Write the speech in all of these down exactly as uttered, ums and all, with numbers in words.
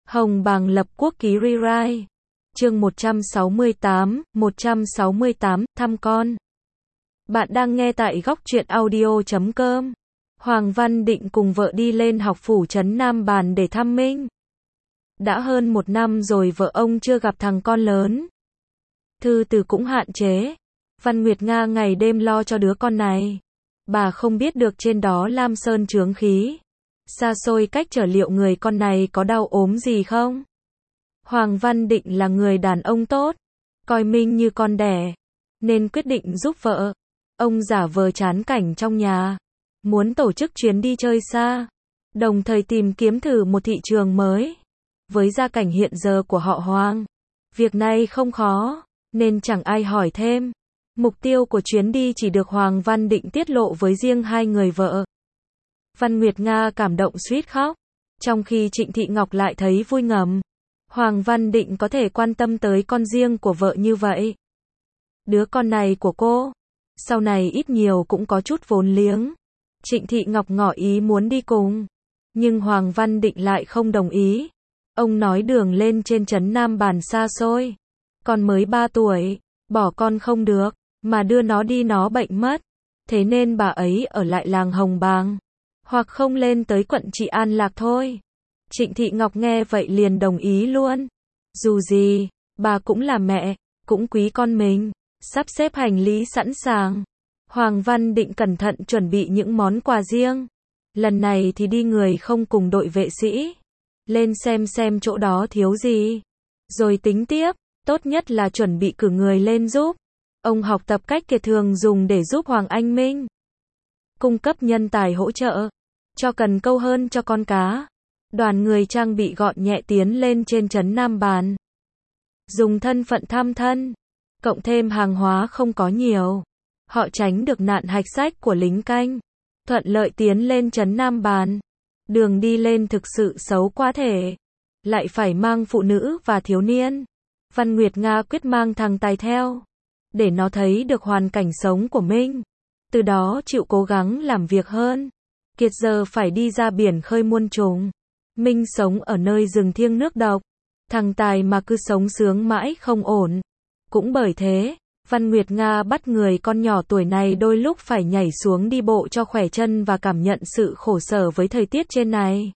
Hồng Bàng lập quốc ký rewrite. Chương một trăm sáu mươi tám, một trăm sáu mươi tám, thăm con. Bạn đang nghe tại góc truyện audio chấm com. Hoàng Văn Định cùng vợ đi lên học phủ trấn Nam Bàn để thăm Minh. Đã hơn một năm rồi vợ ông chưa gặp thằng con lớn. Thư từ cũng hạn chế. Văn Nguyệt Nga ngày đêm lo cho đứa con này. Bà không biết được trên đó Lam Sơn chướng khí. Xa xôi cách trở liệu người con này có đau ốm gì không? Hoàng Văn Định là người đàn ông tốt, coi Minh như con đẻ, nên quyết định giúp vợ. Ông giả vờ chán cảnh trong nhà, muốn tổ chức chuyến đi chơi xa, đồng thời tìm kiếm thử một thị trường mới. Với gia cảnh hiện giờ của họ Hoàng, việc này không khó, nên chẳng ai hỏi thêm. Mục tiêu của chuyến đi chỉ được Hoàng Văn Định tiết lộ với riêng hai người vợ. Văn Nguyệt Nga cảm động suýt khóc, trong khi Trịnh Thị Ngọc lại thấy vui ngầm. Hoàng Văn Định có thể quan tâm tới con riêng của vợ như vậy. Đứa con này của cô, sau này ít nhiều cũng có chút vốn liếng. Trịnh Thị Ngọc ngỏ ý muốn đi cùng, nhưng Hoàng Văn Định lại không đồng ý. Ông nói đường lên trên trấn Nam Bàn xa xôi, con mới ba tuổi, bỏ con không được, mà đưa nó đi nó bệnh mất. Thế nên bà ấy ở lại làng Hồng Bàng, hoặc không lên tới quận Trị An Lạc thôi. Trịnh Thị Ngọc nghe vậy liền đồng ý luôn. Dù gì, bà cũng là mẹ, cũng quý con mình. Sắp xếp hành lý sẵn sàng, Hoàng Văn Định cẩn thận chuẩn bị những món quà riêng. Lần này thì đi người không cùng đội vệ sĩ. Lên xem xem chỗ đó thiếu gì, rồi tính tiếp. Tốt nhất là chuẩn bị cử người lên giúp. Ông học tập cách kiệt thường dùng để giúp Hoàng Anh Minh. Cung cấp nhân tài hỗ trợ, cho cần câu hơn cho con cá. Đoàn người trang bị gọn nhẹ tiến lên trên trấn Nam Bàn. Dùng thân phận thăm thân, cộng thêm hàng hóa không có nhiều. Họ tránh được nạn hạch sách của lính canh. Thuận lợi tiến lên trấn Nam Bàn. Đường đi lên thực sự xấu quá thể. Lại phải mang phụ nữ và thiếu niên. Văn Nguyệt Nga quyết mang thằng Tài theo, để nó thấy được hoàn cảnh sống của Minh. Từ đó chịu cố gắng làm việc hơn. Kiệt giờ phải đi ra biển khơi muôn trùng. Minh sống ở nơi rừng thiêng nước độc. Thằng Tài mà cứ sống sướng mãi không ổn. Cũng bởi thế, Văn Nguyệt Nga bắt người con nhỏ tuổi này đôi lúc phải nhảy xuống đi bộ cho khỏe chân và cảm nhận sự khổ sở với thời tiết trên này.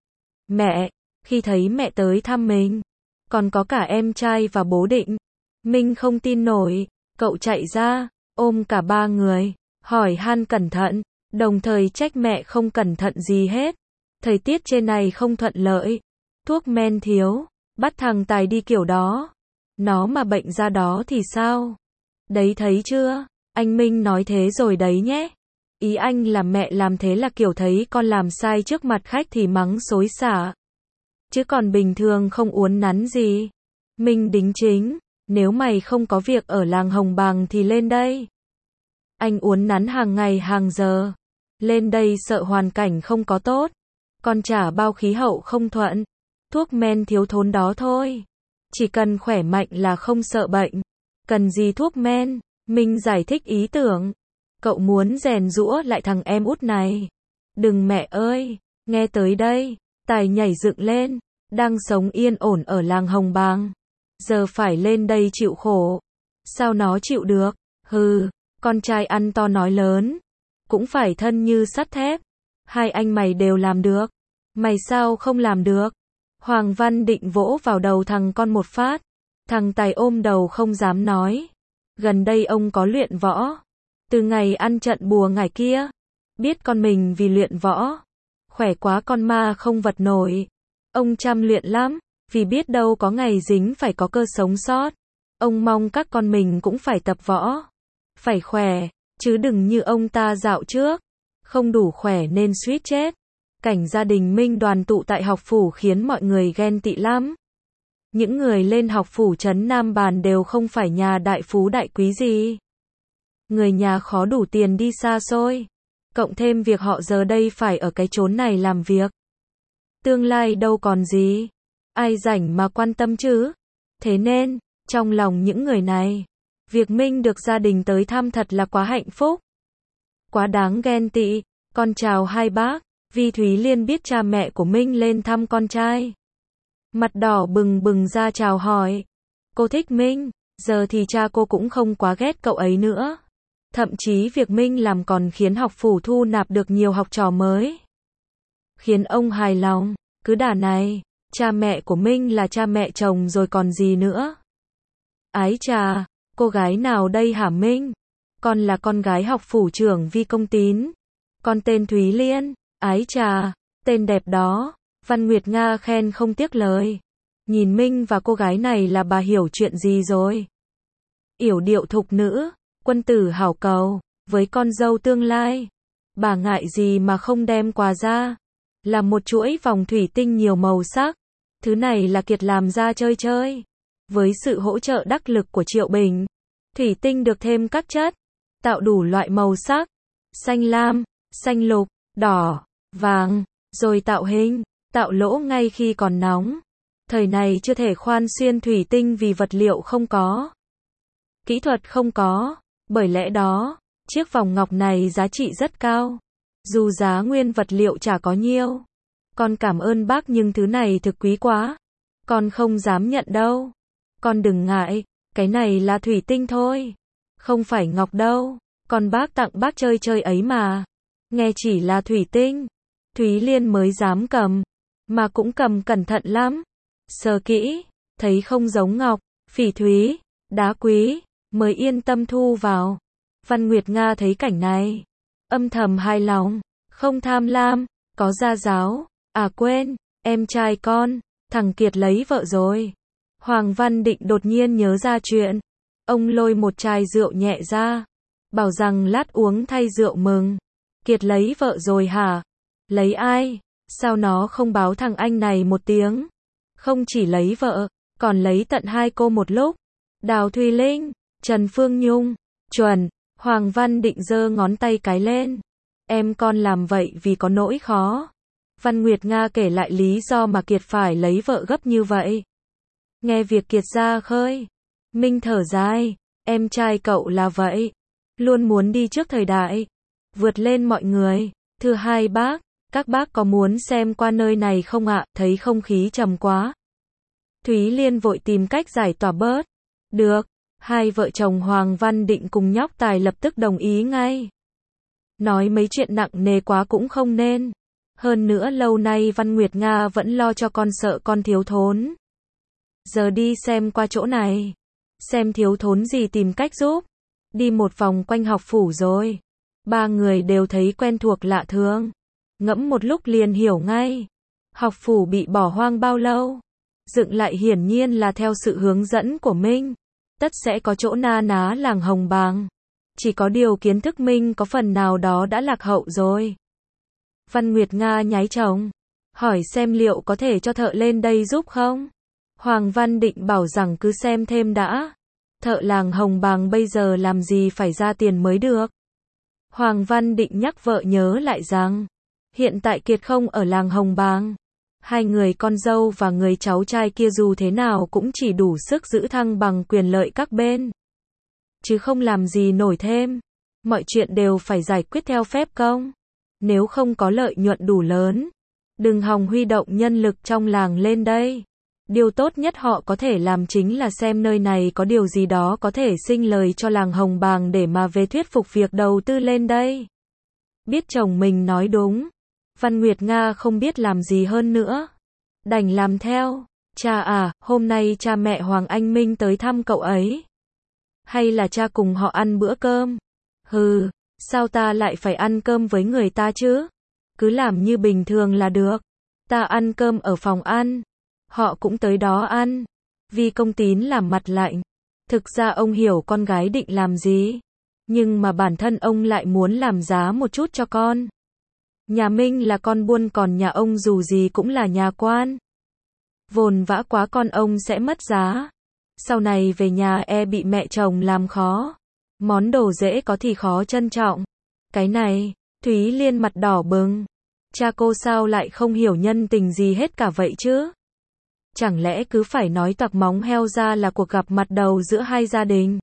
Mẹ, khi thấy mẹ tới thăm mình, còn có cả em trai và bố Định, Minh không tin nổi. Cậu chạy ra, ôm cả ba người, hỏi han cẩn thận, đồng thời trách mẹ không cẩn thận gì hết. Thời tiết trên này không thuận lợi, thuốc men thiếu, bắt thằng Tài đi kiểu đó. Nó mà bệnh ra đó thì sao? Đấy thấy chưa? Anh Minh nói thế rồi đấy nhé. Ý anh là mẹ làm thế là kiểu thấy con làm sai trước mặt khách thì mắng xối xả. Chứ còn bình thường không uốn nắn gì. Minh đính chính, nếu mày không có việc ở làng Hồng Bàng thì lên đây. Anh uốn nắn hàng ngày hàng giờ. Lên đây sợ hoàn cảnh không có tốt. Con chả bao khí hậu không thuận. Thuốc men thiếu thốn đó thôi. Chỉ cần khỏe mạnh là không sợ bệnh. Cần gì thuốc men? Minh giải thích ý tưởng. Cậu muốn rèn giũa lại thằng em út này. Đừng mẹ ơi, nghe tới đây. Tài nhảy dựng lên. Đang sống yên ổn ở làng Hồng Bàng, giờ phải lên đây chịu khổ. Sao nó chịu được? Hừ, con trai ăn to nói lớn. Cũng phải thân như sắt thép. Hai anh mày đều làm được. Mày sao không làm được? Hoàng Văn Định vỗ vào đầu thằng con một phát. Thằng Tài ôm đầu không dám nói. Gần đây ông có luyện võ. Từ ngày ăn trận bùa ngày kia. Biết con mình vì luyện võ. Khỏe quá con ma không vật nổi. Ông chăm luyện lắm. Vì biết đâu có ngày dính phải có cơ sống sót. Ông mong các con mình cũng phải tập võ. Phải khỏe. Chứ đừng như ông ta dạo trước. Không đủ khỏe nên suýt chết. Cảnh gia đình Minh đoàn tụ tại học phủ khiến mọi người ghen tị lắm. Những người lên học phủ trấn Nam Bàn đều không phải nhà đại phú đại quý gì. Người nhà khó đủ tiền đi xa xôi. Cộng thêm việc họ giờ đây phải ở cái chốn này làm việc. Tương lai đâu còn gì. Ai rảnh mà quan tâm chứ. Thế nên, trong lòng những người này, việc Minh được gia đình tới thăm thật là quá hạnh phúc. Quá đáng ghen tị. Con chào hai bác. Vi Thúy Liên biết cha mẹ của Minh lên thăm con trai. Mặt đỏ bừng bừng ra chào hỏi. Cô thích Minh, giờ thì cha cô cũng không quá ghét cậu ấy nữa. Thậm chí việc Minh làm còn khiến học phủ thu nạp được nhiều học trò mới. Khiến ông hài lòng, cứ đà này, cha mẹ của Minh là cha mẹ chồng rồi còn gì nữa. Ái chà, cô gái nào đây hả Minh? Con là con gái học phủ trưởng Vi Công Tín. Con tên Thúy Liên, ái chà, tên đẹp đó. Văn Nguyệt Nga khen không tiếc lời. Nhìn Minh và cô gái này là bà hiểu chuyện gì rồi. Yểu điệu thục nữ, quân tử hảo cầu, với con dâu tương lai. Bà ngại gì mà không đem quà ra. Là một chuỗi vòng thủy tinh nhiều màu sắc. Thứ này là Kiệt làm ra chơi chơi. Với sự hỗ trợ đắc lực của Triệu Bình, thủy tinh được thêm các chất, tạo đủ loại màu sắc. Xanh lam, xanh lục, đỏ, vàng, rồi tạo hình, tạo lỗ ngay khi còn nóng. Thời này chưa thể khoan xuyên thủy tinh vì vật liệu không có. Kỹ thuật không có, bởi lẽ đó, chiếc vòng ngọc này giá trị rất cao. Dù giá nguyên vật liệu chả có nhiêu. Con cảm ơn bác nhưng thứ này thực quý quá. Con không dám nhận đâu. Con đừng ngại, cái này là thủy tinh thôi. Không phải ngọc đâu. Con bác tặng bác chơi chơi ấy mà. Nghe chỉ là thủy tinh. Thúy Liên mới dám cầm. Mà cũng cầm cẩn thận lắm. Sờ kỹ, thấy không giống ngọc, phỉ thúy, đá quý, mới yên tâm thu vào. Văn Nguyệt Nga thấy cảnh này, âm thầm hài lòng, không tham lam, có gia giáo. À quên, em trai con, thằng Kiệt lấy vợ rồi. Hoàng Văn Định đột nhiên nhớ ra chuyện. Ông lôi một chai rượu nhẹ ra, bảo rằng lát uống thay rượu mừng. Kiệt lấy vợ rồi hả? Lấy ai? Sao nó không báo thằng anh này một tiếng? Không chỉ lấy vợ, còn lấy tận hai cô một lúc. Đào Thùy Linh, Trần Phương Nhung. Chuẩn, Hoàng Văn Định giơ ngón tay cái lên. Em con làm vậy vì có nỗi khó. Văn Nguyệt Nga kể lại lý do mà Kiệt phải lấy vợ gấp như vậy. Nghe việc Kiệt ra khơi, Minh thở dài, em trai cậu là vậy. Luôn muốn đi trước thời đại, vượt lên mọi người. Thưa hai bác, các bác có muốn xem qua nơi này không ạ? Thấy không khí trầm quá. Thúy Liên vội tìm cách giải tỏa bớt. Được, hai vợ chồng Hoàng Văn Định cùng nhóc Tài lập tức đồng ý ngay. Nói mấy chuyện nặng nề quá cũng không nên. Hơn nữa lâu nay Văn Nguyệt Nga vẫn lo cho con sợ con thiếu thốn. Giờ đi xem qua chỗ này. Xem thiếu thốn gì tìm cách giúp. Đi một vòng quanh học phủ rồi. Ba người đều thấy quen thuộc lạ thường. Ngẫm một lúc liền hiểu ngay. Học phủ bị bỏ hoang bao lâu? Dựng lại hiển nhiên là theo sự hướng dẫn của Minh. Tất sẽ có chỗ na ná làng Hồng Bàng. Chỉ có điều kiến thức Minh có phần nào đó đã lạc hậu rồi. Văn Nguyệt Nga nháy chồng. Hỏi xem liệu có thể cho thợ lên đây giúp không? Hoàng Văn Định bảo rằng cứ xem thêm đã. Thợ làng Hồng Bàng bây giờ làm gì phải ra tiền mới được. Hoàng Văn Định nhắc vợ nhớ lại rằng, hiện tại Kiệt không ở làng Hồng Bàng. Hai người con dâu và người cháu trai kia dù thế nào cũng chỉ đủ sức giữ thăng bằng quyền lợi các bên. Chứ không làm gì nổi thêm. Mọi chuyện đều phải giải quyết theo phép công. Nếu không có lợi nhuận đủ lớn, đừng hòng huy động nhân lực trong làng lên đây. Điều tốt nhất họ có thể làm chính là xem nơi này có điều gì đó có thể sinh lời cho làng Hồng Bàng để mà về thuyết phục việc đầu tư lên đây. Biết chồng mình nói đúng, Văn Nguyệt Nga không biết làm gì hơn nữa. Đành làm theo. Cha à, hôm nay cha mẹ Hoàng Anh Minh tới thăm cậu ấy. Hay là cha cùng họ ăn bữa cơm? Hừ, sao ta lại phải ăn cơm với người ta chứ? Cứ làm như bình thường là được. Ta ăn cơm ở phòng ăn. Họ cũng tới đó ăn. Vi Công Tín làm mặt lạnh. Thực ra ông hiểu con gái định làm gì. Nhưng mà bản thân ông lại muốn làm giá một chút cho con. Nhà Minh là con buôn còn nhà ông dù gì cũng là nhà quan. Vồn vã quá con ông sẽ mất giá. Sau này về nhà e bị mẹ chồng làm khó. Món đồ dễ có thì khó trân trọng. Cái này, Thúy Liên mặt đỏ bừng. Cha cô sao lại không hiểu nhân tình gì hết cả vậy chứ? Chẳng lẽ cứ phải nói toạc móng heo ra là cuộc gặp mặt đầu giữa hai gia đình?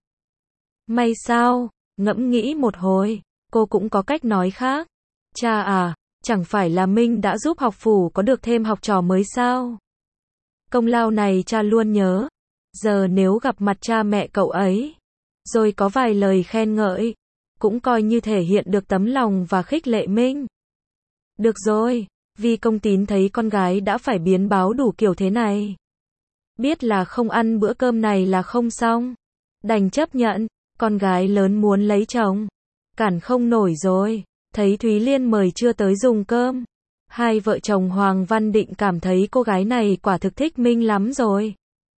May sao? Ngẫm nghĩ một hồi, cô cũng có cách nói khác. Cha à, chẳng phải là Minh đã giúp học phủ có được thêm học trò mới sao? Công lao này cha luôn nhớ. Giờ nếu gặp mặt cha mẹ cậu ấy, rồi có vài lời khen ngợi, cũng coi như thể hiện được tấm lòng và khích lệ Minh. Được rồi, Vi Công Tín thấy con gái đã phải biến báo đủ kiểu thế này. Biết là không ăn bữa cơm này là không xong. Đành chấp nhận, con gái lớn muốn lấy chồng. Cản không nổi rồi, thấy Thúy Liên mời chưa tới dùng cơm. Hai vợ chồng Hoàng Văn Định cảm thấy cô gái này quả thực thích Minh lắm rồi.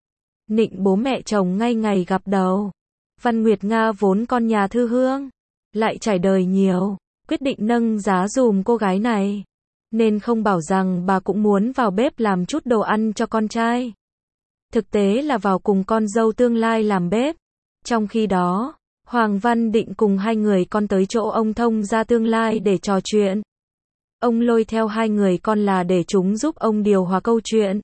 Nịnh bố mẹ chồng ngay ngày gặp đầu. Văn Nguyệt Nga vốn con nhà thư hương, lại trải đời nhiều, quyết định nâng giá dùm cô gái này. Nên không bảo rằng bà cũng muốn vào bếp làm chút đồ ăn cho con trai. Thực tế là vào cùng con dâu tương lai làm bếp. Trong khi đó, Hoàng Văn Định cùng hai người con tới chỗ ông thông gia tương lai để trò chuyện. Ông lôi theo hai người con là để chúng giúp ông điều hòa câu chuyện.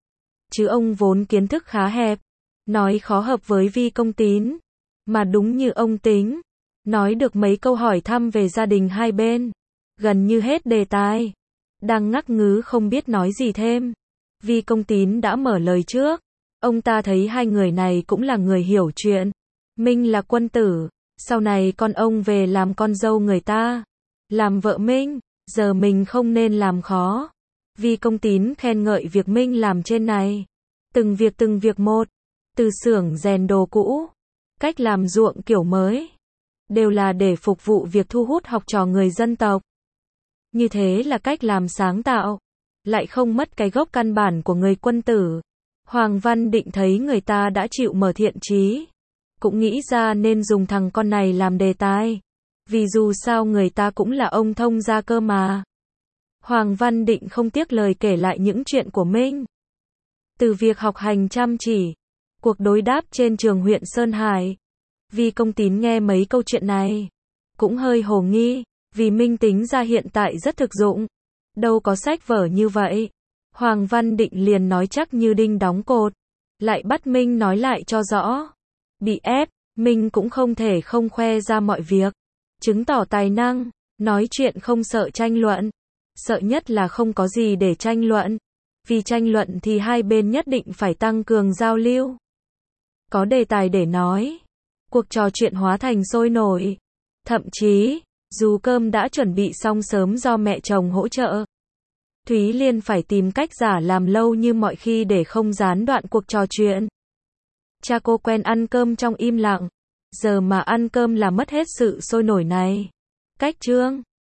Chứ ông vốn kiến thức khá hẹp, nói khó hợp với Vi Công Tín. Mà đúng như ông tính, nói được mấy câu hỏi thăm về gia đình hai bên. Gần như hết đề tài. Đang ngắc ngứ không biết nói gì thêm. Vi Công Tín đã mở lời trước. Ông ta thấy hai người này cũng là người hiểu chuyện. Minh là quân tử, sau này con ông về làm con dâu người ta, làm vợ Minh, giờ mình không nên làm khó. Vi Công Tín khen ngợi việc Minh làm trên này. Từng việc từng việc một, từ xưởng rèn đồ cũ, cách làm ruộng kiểu mới, đều là để phục vụ việc thu hút học trò người dân tộc. Như thế là cách làm sáng tạo, lại không mất cái gốc căn bản của người quân tử. Hoàng Văn Định thấy người ta đã chịu mở thiện chí, cũng nghĩ ra nên dùng thằng con này làm đề tài. Vì dù sao người ta cũng là ông thông gia cơ mà. Hoàng Văn Định không tiếc lời kể lại những chuyện của Minh. Từ việc học hành chăm chỉ, cuộc đối đáp trên trường huyện Sơn Hải. Vi Công Tín nghe mấy câu chuyện này, cũng hơi hồ nghi, vì Minh tính ra hiện tại rất thực dụng. Đâu có sách vở như vậy. Hoàng Văn Định liền nói chắc như đinh đóng cột, lại bắt Minh nói lại cho rõ. Bị ép, Minh cũng không thể không khoe ra mọi việc, chứng tỏ tài năng, nói chuyện không sợ tranh luận. Sợ nhất là không có gì để tranh luận, vì tranh luận thì hai bên nhất định phải tăng cường giao lưu. Có đề tài để nói, cuộc trò chuyện hóa thành sôi nổi. Thậm chí, dù cơm đã chuẩn bị xong sớm do mẹ chồng hỗ trợ, Thúy Liên phải tìm cách giả làm lâu như mọi khi để không gián đoạn cuộc trò chuyện. Cha cô quen ăn cơm trong im lặng, giờ mà ăn cơm là mất hết sự sôi nổi này. Cách chương